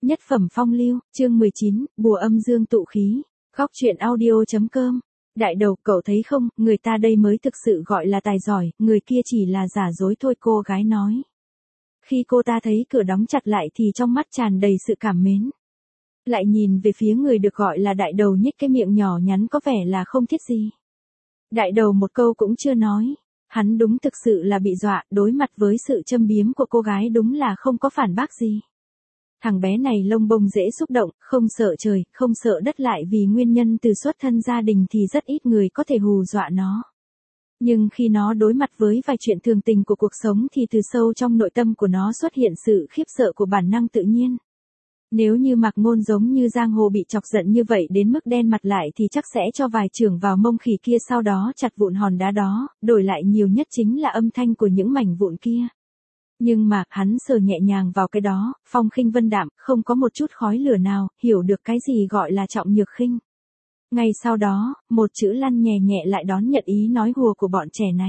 Nhất phẩm phong lưu, chương 19, bùa âm dương tụ khí. Góc truyện audio.com. Đại đầu, cậu thấy không, người ta đây mới thực sự gọi là tài giỏi, người kia chỉ là giả dối thôi, cô gái nói. Khi cô ta thấy cửa đóng chặt lại thì trong mắt tràn đầy sự cảm mến. Lại nhìn về phía người được gọi là đại đầu, nhếch cái miệng nhỏ nhắn có vẻ là không thiết gì. Đại đầu một câu cũng chưa nói. Hắn đúng thực sự là bị dọa, đối mặt với sự châm biếm của cô gái đúng là không có phản bác gì. Thằng bé này lông bông dễ xúc động, không sợ trời, không sợ đất, lại vì nguyên nhân từ xuất thân gia đình thì rất ít người có thể hù dọa nó. Nhưng khi nó đối mặt với vài chuyện thường tình của cuộc sống thì từ sâu trong nội tâm của nó xuất hiện sự khiếp sợ của bản năng tự nhiên. Nếu như Mạc Ngôn giống như giang hồ bị chọc giận như vậy đến mức đen mặt lại thì chắc sẽ cho vài chưởng vào mông khỉ kia, sau đó chặt vụn hòn đá đó, đổi lại nhiều nhất chính là âm thanh của những mảnh vụn kia. Nhưng mà, hắn sờ nhẹ nhàng vào cái đó, phong khinh vân đạm, không có một chút khói lửa nào, hiểu được cái gì gọi là trọng nhược khinh. Ngay sau đó, một chữ lăn nhẹ nhẹ lại đón nhận ý nói hùa của bọn trẻ này.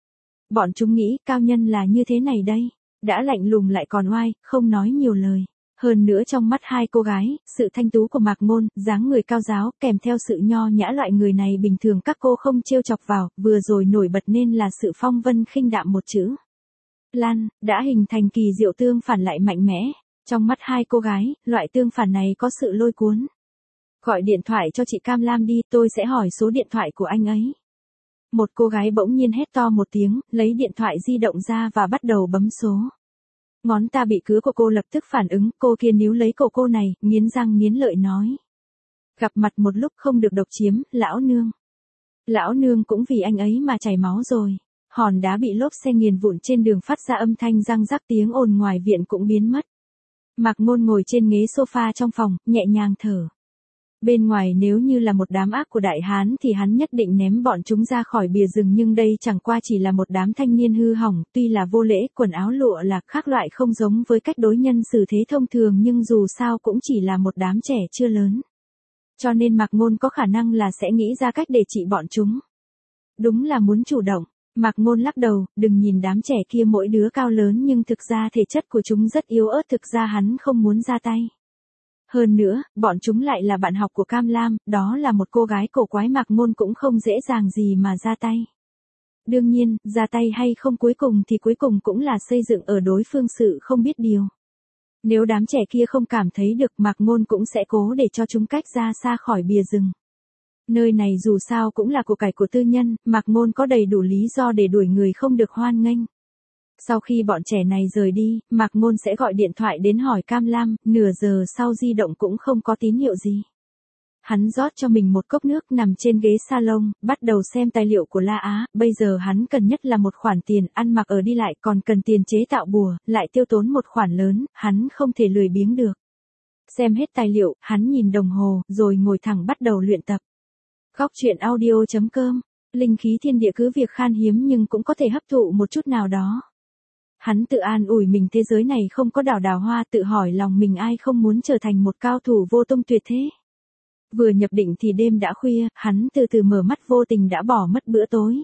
Bọn chúng nghĩ cao nhân là như thế này đây, đã lạnh lùng lại còn oai, không nói nhiều lời. Hơn nữa trong mắt hai cô gái, sự thanh tú của Mạc Ngôn, dáng người cao giáo, kèm theo sự nho nhã loại người này bình thường các cô không trêu chọc vào, vừa rồi nổi bật nên là sự phong vân khinh đạm một chữ Lan, đã hình thành kỳ diệu tương phản lại mạnh mẽ. Trong mắt hai cô gái, loại tương phản này có sự lôi cuốn. Gọi điện thoại cho chị Cam Lam đi, tôi sẽ hỏi số điện thoại của anh ấy. Một cô gái bỗng nhiên hét to một tiếng, lấy điện thoại di động ra và bắt đầu bấm số. Ngón ta bị cứa của cô lập tức phản ứng, cô kia níu lấy cổ cô này, nghiến răng nghiến lợi nói. Gặp mặt một lúc không được độc chiếm, lão nương. Lão nương cũng vì anh ấy mà chảy máu rồi. Hòn đá bị lốp xe nghiền vụn trên đường phát ra âm thanh răng rắc, tiếng ồn ngoài viện cũng biến mất. Mạc Ngôn ngồi trên ghế sofa trong phòng, nhẹ nhàng thở. Bên ngoài nếu như là một đám ác của đại hán thì hắn nhất định ném bọn chúng ra khỏi bìa rừng, nhưng đây chẳng qua chỉ là một đám thanh niên hư hỏng, tuy là vô lễ, quần áo lụa là khác loại không giống với cách đối nhân xử thế thông thường, nhưng dù sao cũng chỉ là một đám trẻ chưa lớn. Cho nên Mạc Ngôn có khả năng là sẽ nghĩ ra cách để trị bọn chúng. Đúng là muốn chủ động. Mạc Ngôn lắc đầu, đừng nhìn đám trẻ kia mỗi đứa cao lớn nhưng thực ra thể chất của chúng rất yếu ớt, thực ra hắn không muốn ra tay. Hơn nữa, bọn chúng lại là bạn học của Cam Lam, đó là một cô gái cổ quái, Mạc Ngôn cũng không dễ dàng gì mà ra tay. Đương nhiên, ra tay hay không cuối cùng thì cuối cùng cũng là xây dựng ở đối phương sự không biết điều. Nếu đám trẻ kia không cảm thấy được, Mạc Ngôn cũng sẽ cố để cho chúng cách ra xa khỏi bìa rừng. Nơi này dù sao cũng là của cải của tư nhân, Mạc Ngôn có đầy đủ lý do để đuổi người không được hoan nghênh. Sau khi bọn trẻ này rời đi, Mạc Ngôn sẽ gọi điện thoại đến hỏi Cam Lam, nửa giờ sau di động cũng không có tín hiệu gì. Hắn rót cho mình một cốc nước, nằm trên ghế salon, bắt đầu xem tài liệu của La Á, bây giờ hắn cần nhất là một khoản tiền, ăn mặc ở đi lại, còn cần tiền chế tạo bùa, lại tiêu tốn một khoản lớn, hắn không thể lười biếng được. Xem hết tài liệu, hắn nhìn đồng hồ, rồi ngồi thẳng bắt đầu luyện tập. Góc truyện audio.com, linh khí thiên địa cứ việc khan hiếm nhưng cũng có thể hấp thụ một chút nào đó. Hắn tự an ủi mình thế giới này không có đào đào hoa, tự hỏi lòng mình ai không muốn trở thành một cao thủ vô tông tuyệt thế. Vừa nhập định thì đêm đã khuya, hắn từ từ mở mắt, vô tình đã bỏ mất bữa tối.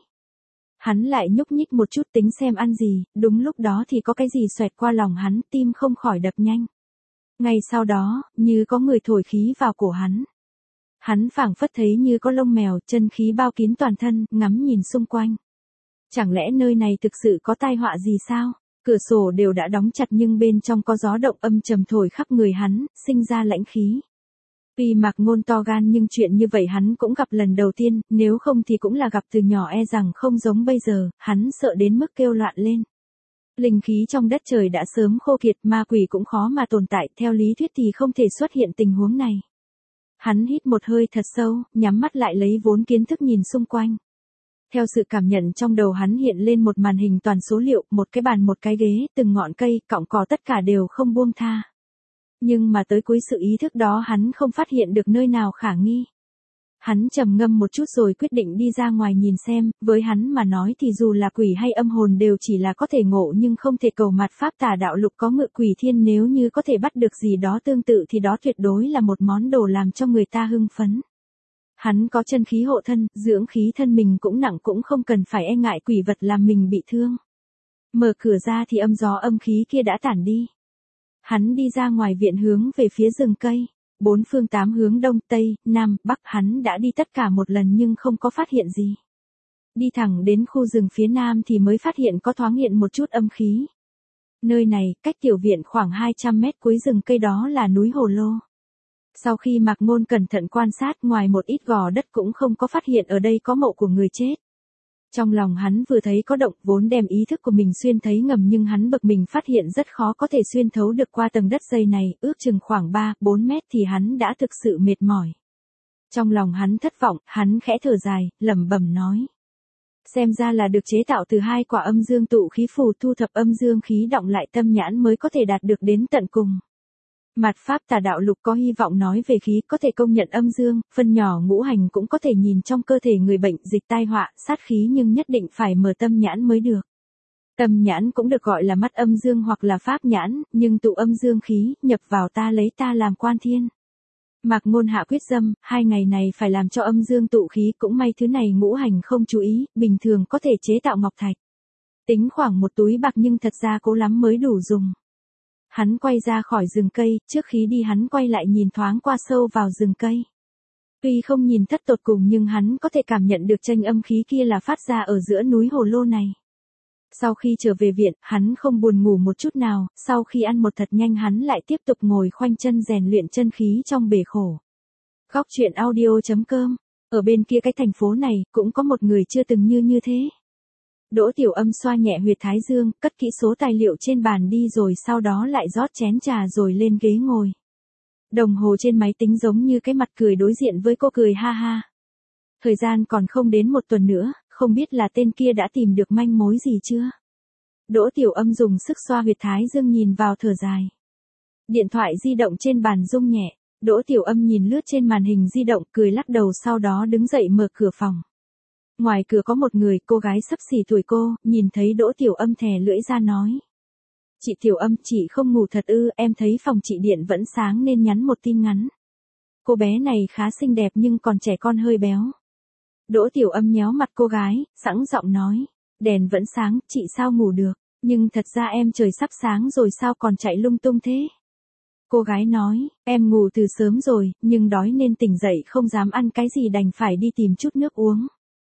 Hắn lại nhúc nhích một chút tính xem ăn gì, đúng lúc đó thì có cái gì xoẹt qua lòng hắn, tim không khỏi đập nhanh. Ngay sau đó, như có người thổi khí vào cổ hắn. Hắn phảng phất thấy như có lông mèo, chân khí bao kín toàn thân, ngắm nhìn xung quanh. Chẳng lẽ nơi này thực sự có tai họa gì sao? Cửa sổ đều đã đóng chặt nhưng bên trong có gió động âm trầm thổi khắp người hắn, sinh ra lãnh khí. Tuy Mạc Ngôn to gan nhưng chuyện như vậy hắn cũng gặp lần đầu tiên, nếu không thì cũng là gặp từ nhỏ, e rằng không giống bây giờ, hắn sợ đến mức kêu loạn lên. Linh khí trong đất trời đã sớm khô kiệt, ma quỷ cũng khó mà tồn tại, theo lý thuyết thì không thể xuất hiện tình huống này. Hắn hít một hơi thật sâu, nhắm mắt lại lấy vốn kiến thức nhìn xung quanh. Theo sự cảm nhận trong đầu hắn hiện lên một màn hình toàn số liệu, một cái bàn, một cái ghế, từng ngọn cây, cọng cỏ tất cả đều không buông tha. Nhưng mà tới cuối sự ý thức đó hắn không phát hiện được nơi nào khả nghi. Hắn trầm ngâm một chút rồi quyết định đi ra ngoài nhìn xem, với hắn mà nói thì dù là quỷ hay âm hồn đều chỉ là có thể ngộ nhưng không thể cầu mặt pháp tà đạo lục có ngự quỷ thiên, nếu như có thể bắt được gì đó tương tự thì đó tuyệt đối là một món đồ làm cho người ta hưng phấn. Hắn có chân khí hộ thân, dưỡng khí thân mình cũng nặng, cũng không cần phải e ngại quỷ vật làm mình bị thương. Mở cửa ra thì âm gió âm khí kia đã tản đi. Hắn đi ra ngoài viện hướng về phía rừng cây. Bốn phương tám hướng đông, tây, nam, bắc hắn đã đi tất cả một lần nhưng không có phát hiện gì. Đi thẳng đến khu rừng phía nam thì mới phát hiện có thoáng hiện một chút âm khí. Nơi này, cách tiểu viện khoảng 200 mét cuối rừng cây đó là núi Hồ Lô. Sau khi Mạc Ngôn cẩn thận quan sát, ngoài một ít gò đất cũng không có phát hiện ở đây có mộ của người chết. Trong lòng hắn vừa thấy có động, vốn đem ý thức của mình xuyên thấy ngầm, nhưng hắn bực mình phát hiện rất khó có thể xuyên thấu được qua tầng đất dày này, ước chừng khoảng 3-4 mét thì hắn đã thực sự mệt mỏi. Trong lòng hắn thất vọng, hắn khẽ thở dài, lẩm bẩm nói. Xem ra là được chế tạo từ 2 quả âm dương tụ khí phù, thu thập âm dương khí động lại tâm nhãn mới có thể đạt được đến tận cùng. Mạt pháp tà đạo lục có hy vọng nói về khí có thể công nhận âm dương, phân nhỏ ngũ hành cũng có thể nhìn trong cơ thể người bệnh, dịch tai họa, sát khí, nhưng nhất định phải mở tâm nhãn mới được. Tâm nhãn cũng được gọi là mắt âm dương hoặc là pháp nhãn, nhưng tụ âm dương khí, nhập vào ta lấy ta làm quan thiên. Mạc Ngôn hạ quyết tâm, 2 ngày này phải làm cho âm dương tụ khí, cũng may thứ này ngũ hành không chú ý, bình thường có thể chế tạo ngọc thạch. Tính khoảng 1 túi bạc nhưng thật ra cố lắm mới đủ dùng. Hắn quay ra khỏi rừng cây, trước khi đi hắn quay lại nhìn thoáng qua sâu vào rừng cây. Tuy không nhìn thất tột cùng nhưng hắn có thể cảm nhận được tranh âm khí kia là phát ra ở giữa núi Hồ Lô này. Sau khi trở về viện, hắn không buồn ngủ một chút nào, sau khi ăn một thật nhanh hắn lại tiếp tục ngồi khoanh chân rèn luyện chân khí trong bể khổ. Góc truyện audio.com. Ở bên kia cái thành phố này, cũng có một người chưa từng như thế. Đỗ Tiểu Âm xoa nhẹ huyệt thái dương, cất kỹ số tài liệu trên bàn đi rồi sau đó lại rót chén trà rồi lên ghế ngồi. Đồng hồ trên máy tính giống như cái mặt cười đối diện với cô, cười ha ha. Thời gian còn không đến 1 tuần nữa, không biết là tên kia đã tìm được manh mối gì chưa? Đỗ Tiểu Âm dùng sức xoa huyệt thái dương, nhìn vào thở dài. Điện thoại di động trên bàn rung nhẹ, Đỗ Tiểu Âm nhìn lướt trên màn hình di động, cười lắc đầu, sau đó đứng dậy mở cửa phòng. Ngoài cửa có một người, cô gái xấp xỉ tuổi cô, nhìn thấy Đỗ Tiểu Âm thè lưỡi ra nói. Chị Tiểu Âm, chị không ngủ thật ư? Em thấy phòng chị điện vẫn sáng nên nhắn một tin ngắn. Cô bé này khá xinh đẹp nhưng còn trẻ con hơi béo. Đỗ Tiểu Âm nhéo mặt cô gái, sẵn giọng nói. Đèn vẫn sáng, chị sao ngủ được? Nhưng thật ra em trời sắp sáng rồi sao còn chạy lung tung thế? Cô gái nói, em ngủ từ sớm rồi, nhưng đói nên tỉnh dậy không dám ăn cái gì đành phải đi tìm chút nước uống.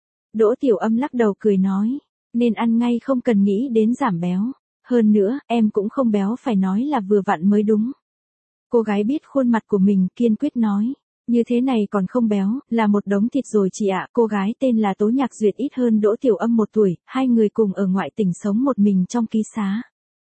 Đỗ Tiểu Âm lắc đầu cười nói, nên ăn ngay không cần nghĩ đến giảm béo. Hơn nữa, em cũng không béo, phải nói là vừa vặn mới đúng. Cô gái biết khuôn mặt của mình, kiên quyết nói, như thế này còn không béo, là một đống thịt rồi chị ạ. Cô gái tên là Tố Nhạc Duyệt ít hơn Đỗ Tiểu Âm 1 tuổi, 2 người cùng ở ngoại tỉnh sống một mình trong ký xá.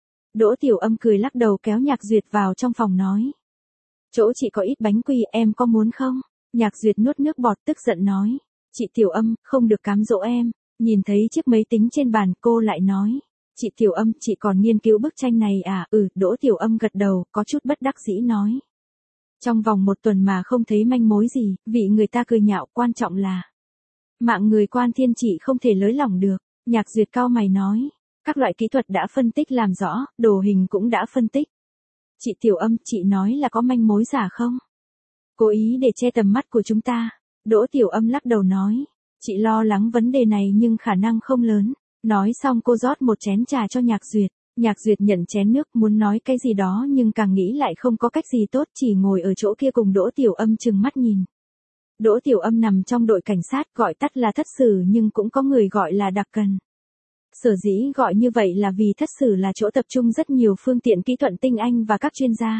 Đỗ Tiểu Âm cười lắc đầu kéo Nhạc Duyệt vào trong phòng nói. Chỗ chị có ít bánh quy, em có muốn không? Nhạc Duyệt nuốt nước bọt tức giận nói. Chị Tiểu Âm, không được cám dỗ em. Nhìn thấy chiếc máy tính trên bàn, cô lại nói. Chị Tiểu Âm, chị còn nghiên cứu bức tranh này à? Đỗ Tiểu Âm gật đầu, có chút bất đắc dĩ nói. Trong vòng 1 tuần mà không thấy manh mối gì, vị người ta cười nhạo, quan trọng là mạng người quan thiên chị không thể lới lỏng được. Nhạc Duyệt cau mày nói. Các loại kỹ thuật đã phân tích làm rõ, đồ hình cũng đã phân tích. Chị Tiểu Âm, chị nói là có manh mối giả không? Cố ý để che tầm mắt của chúng ta. Đỗ Tiểu Âm lắc đầu nói. Chị lo lắng vấn đề này nhưng khả năng không lớn. Nói xong cô rót một chén trà cho Nhạc Duyệt. Nhạc Duyệt nhận chén nước, muốn nói cái gì đó nhưng càng nghĩ lại không có cách gì tốt, chỉ ngồi ở chỗ kia cùng Đỗ Tiểu Âm trừng mắt nhìn. Đỗ Tiểu Âm nằm trong đội cảnh sát, gọi tắt là thất sử nhưng cũng có người gọi là đặc cần. Sở dĩ gọi như vậy là vì thất sử là chỗ tập trung rất nhiều phương tiện kỹ thuật tinh anh và các chuyên gia.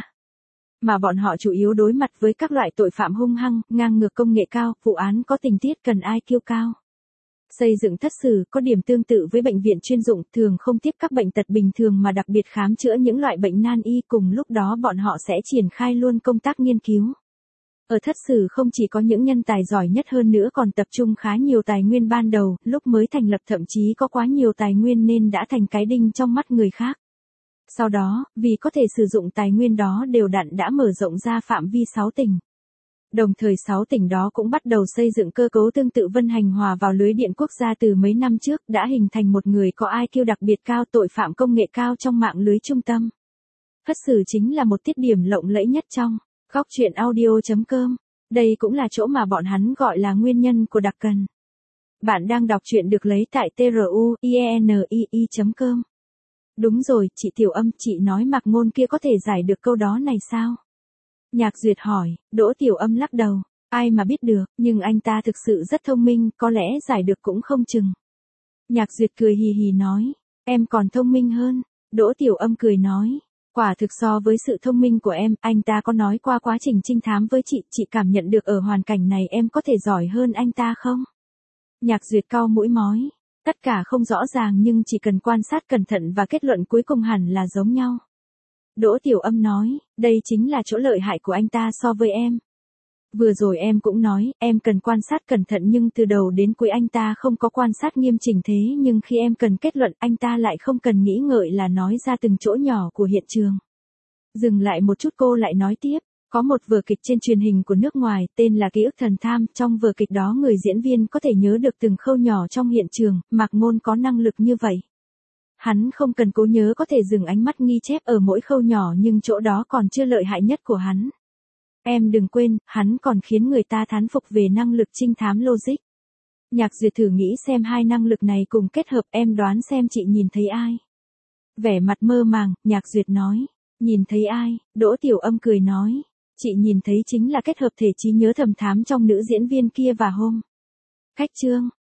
Mà bọn họ chủ yếu đối mặt với các loại tội phạm hung hăng, ngang ngược, công nghệ cao, vụ án có tình tiết cần IQ cao. Xây dựng thất sử có điểm tương tự với bệnh viện chuyên dụng, thường không tiếp các bệnh tật bình thường mà đặc biệt khám chữa những loại bệnh nan y, cùng lúc đó bọn họ sẽ triển khai luôn công tác nghiên cứu. Ở thất sử không chỉ có những nhân tài giỏi nhất, hơn nữa còn tập trung khá nhiều tài nguyên ban đầu, lúc mới thành lập thậm chí có quá nhiều tài nguyên nên đã thành cái đinh trong mắt người khác. Sau đó, vì có thể sử dụng tài nguyên đó đều đặn đã mở rộng ra phạm vi 6 tỉnh. Đồng thời 6 tỉnh đó cũng bắt đầu xây dựng cơ cấu tương tự Vân Hành hòa vào lưới điện quốc gia từ mấy năm trước, đã hình thành một người có IQ đặc biệt cao, tội phạm công nghệ cao trong mạng lưới trung tâm. Thất sử chính là một tiết điểm lộng lẫy nhất trong góc truyện audio.com. Đây cũng là chỗ mà bọn hắn gọi là nguyên nhân của đặc cần. Bạn đang đọc truyện được lấy tại truienii.com. Đúng rồi, chị Tiểu Âm, chị nói Mạc Ngôn kia có thể giải được câu đó này sao? Nhạc Duyệt hỏi, Đỗ Tiểu Âm lắc đầu, ai mà biết được, nhưng anh ta thực sự rất thông minh, có lẽ giải được cũng không chừng. Nhạc Duyệt cười hì hì nói, em còn thông minh hơn. Đỗ Tiểu Âm cười nói, quả thực so với sự thông minh của em, anh ta có nói qua quá trình trinh thám với chị cảm nhận được ở hoàn cảnh này em có thể giỏi hơn anh ta không? Nhạc Duyệt cau mũi mói, tất cả không rõ ràng nhưng chỉ cần quan sát cẩn thận và kết luận cuối cùng hẳn là giống nhau. Đỗ Tiểu Âm nói, đây chính là chỗ lợi hại của anh ta so với em. Vừa rồi em cũng nói, em cần quan sát cẩn thận nhưng từ đầu đến cuối anh ta không có quan sát nghiêm chỉnh thế nhưng khi em cần kết luận anh ta lại không cần nghĩ ngợi là nói ra từng chỗ nhỏ của hiện trường. Dừng lại một chút cô lại nói tiếp, có một vở kịch trên truyền hình của nước ngoài tên là Ký ức thần tham, trong vở kịch đó người diễn viên có thể nhớ được từng khâu nhỏ trong hiện trường, Mạc Ngôn có năng lực như vậy. Hắn không cần cố nhớ có thể dừng ánh mắt ghi chép ở mỗi khâu nhỏ nhưng chỗ đó còn chưa lợi hại nhất của hắn. Em đừng quên, hắn còn khiến người ta thán phục về năng lực trinh thám logic. Nhạc Duyệt thử nghĩ xem hai năng lực này cùng kết hợp em đoán xem chị nhìn thấy ai. Vẻ mặt mơ màng, Nhạc Duyệt nói, nhìn thấy ai, Đỗ Tiểu Âm cười nói, chị nhìn thấy chính là kết hợp thể trí nhớ thầm thám trong nữ diễn viên kia và hôm. Khách chương.